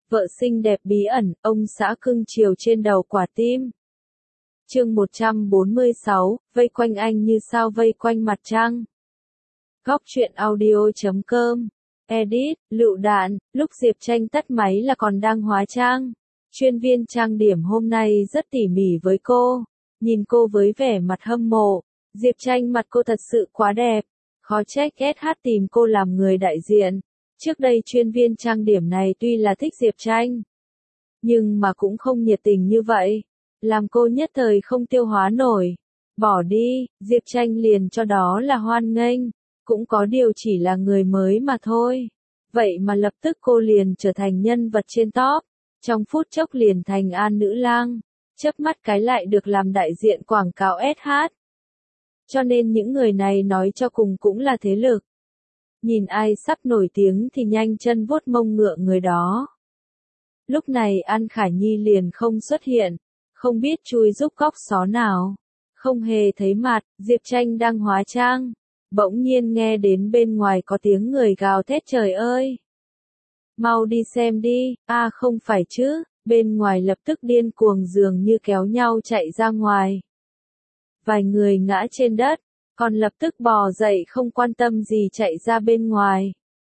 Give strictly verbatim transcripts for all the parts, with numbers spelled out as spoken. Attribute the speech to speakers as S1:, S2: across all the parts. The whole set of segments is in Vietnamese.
S1: Vợ xinh đẹp bí ẩn, ông xã cưng chiều trên đầu quả tim. Chương một trăm bốn mươi sáu, vây quanh anh như sao vây quanh mặt trăng. Góc truyện audio chấm com. Edit, lựu đạn, lúc Diệp Tranh tắt máy là còn đang hóa trang. Chuyên viên trang điểm hôm nay rất tỉ mỉ với cô. Nhìn cô với vẻ mặt hâm mộ. Diệp Tranh mặt cô thật sự quá đẹp. Khó trách ét hát tìm cô làm người đại diện. Trước đây chuyên viên trang điểm này tuy là thích Diệp Tranh, nhưng mà cũng không nhiệt tình như vậy. Làm cô nhất thời không tiêu hóa nổi. Bỏ đi, Diệp Tranh liền cho đó là hoan nghênh. Cũng có điều chỉ là người mới mà thôi. Vậy mà lập tức cô liền trở thành nhân vật trên top. Trong phút chốc liền thành An nữ lang. Chớp mắt cái lại được làm đại diện quảng cáo ét hát. Cho nên những người này nói cho cùng cũng là thế lực. Nhìn ai sắp nổi tiếng thì nhanh chân vuốt mông ngựa người đó. Lúc này An Khả Nhi liền không xuất hiện. Không biết chui giúp góc xó nào. Không hề thấy mặt, Diệp Tranh đang hóa trang. Bỗng nhiên nghe đến bên ngoài có tiếng người gào thét trời ơi. Mau đi xem đi, a à, không phải chứ, bên ngoài lập tức điên cuồng dường như kéo nhau chạy ra ngoài. Vài người ngã trên đất, còn lập tức bò dậy không quan tâm gì chạy ra bên ngoài.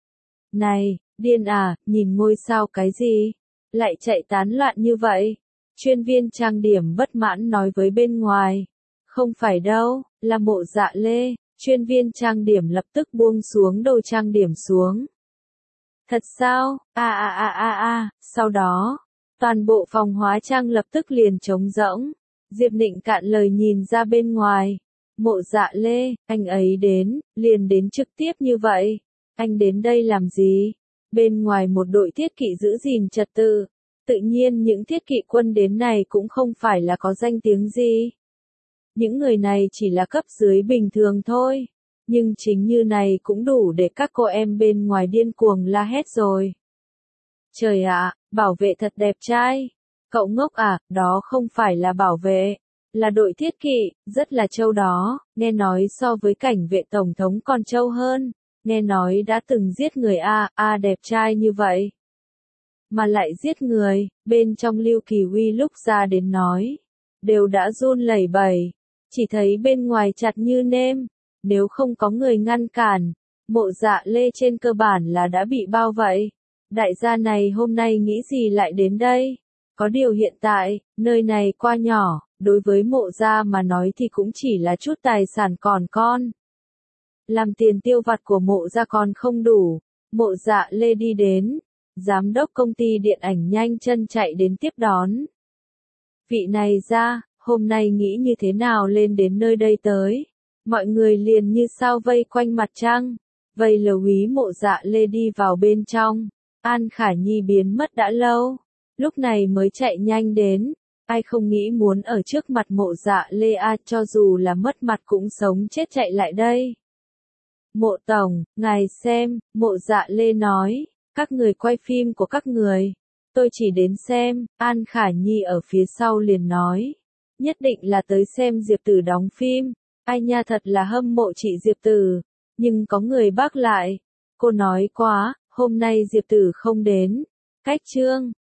S1: Này, điên à, nhìn ngôi sao cái gì? Lại chạy tán loạn như vậy? Chuyên viên trang điểm bất mãn nói với bên ngoài. Không phải đâu, là Mộ Dạ Lê. Chuyên viên trang điểm lập tức buông xuống đồ trang điểm xuống. Thật sao? A a a a a, sau đó, toàn bộ phòng hóa trang lập tức liền trống rỗng. Diệp Nịnh cạn lời nhìn ra bên ngoài. Mộ Dạ Lê, anh ấy đến, liền đến trực tiếp như vậy. Anh đến đây làm gì? Bên ngoài một đội thiết kỵ giữ gìn trật tự. Tự nhiên những thiết kỵ quân đến này cũng không phải là có danh tiếng gì. Những người này chỉ là cấp dưới bình thường thôi. Nhưng chính như này cũng đủ để các cô em bên ngoài điên cuồng la hét rồi. Trời ạ, bảo vệ thật đẹp trai. Cậu ngốc à, đó không phải là bảo vệ. Là đội thiết kỵ, rất là trâu đó. Nghe nói so với cảnh vệ tổng thống còn trâu hơn. Nghe nói đã từng giết người a, a đẹp trai như vậy. Mà lại giết người, bên trong Lưu Kỳ Huy lúc ra đến nói. Đều đã run lẩy bẩy. Chỉ thấy bên ngoài chặt như nêm. Nếu không có người ngăn cản, Mộ Dạ Lê trên cơ bản là đã bị bao vậy. Đại gia này hôm nay nghĩ gì lại đến đây? Có điều hiện tại, nơi này quá nhỏ, đối với Mộ gia mà nói thì cũng chỉ là chút tài sản còn con. Làm tiền tiêu vặt của Mộ gia còn không đủ. Mộ Dạ Lê đi đến, giám đốc công ty điện ảnh nhanh chân chạy đến tiếp đón. Vị này ra, hôm nay nghĩ như thế nào lên đến nơi đây tới? Mọi người liền như sao vây quanh mặt trăng. Vây lờ úy Mộ Dạ Lê đi vào bên trong. An Khả Nhi biến mất đã lâu. Lúc này mới chạy nhanh đến. Ai không nghĩ muốn ở trước mặt Mộ Dạ Lê a, cho dù là mất mặt cũng sống chết chạy lại đây. Mộ tổng, ngài xem, Mộ Dạ Lê nói. Các người quay phim của các người. Tôi chỉ đến xem. An Khả Nhi ở phía sau liền nói. Nhất định là tới xem Diệp Tử đóng phim. Ai nha, thật là hâm mộ chị Diệp Tử. Nhưng có người bác lại. Cô nói quá, hôm nay Diệp Tử không đến. Cách chương.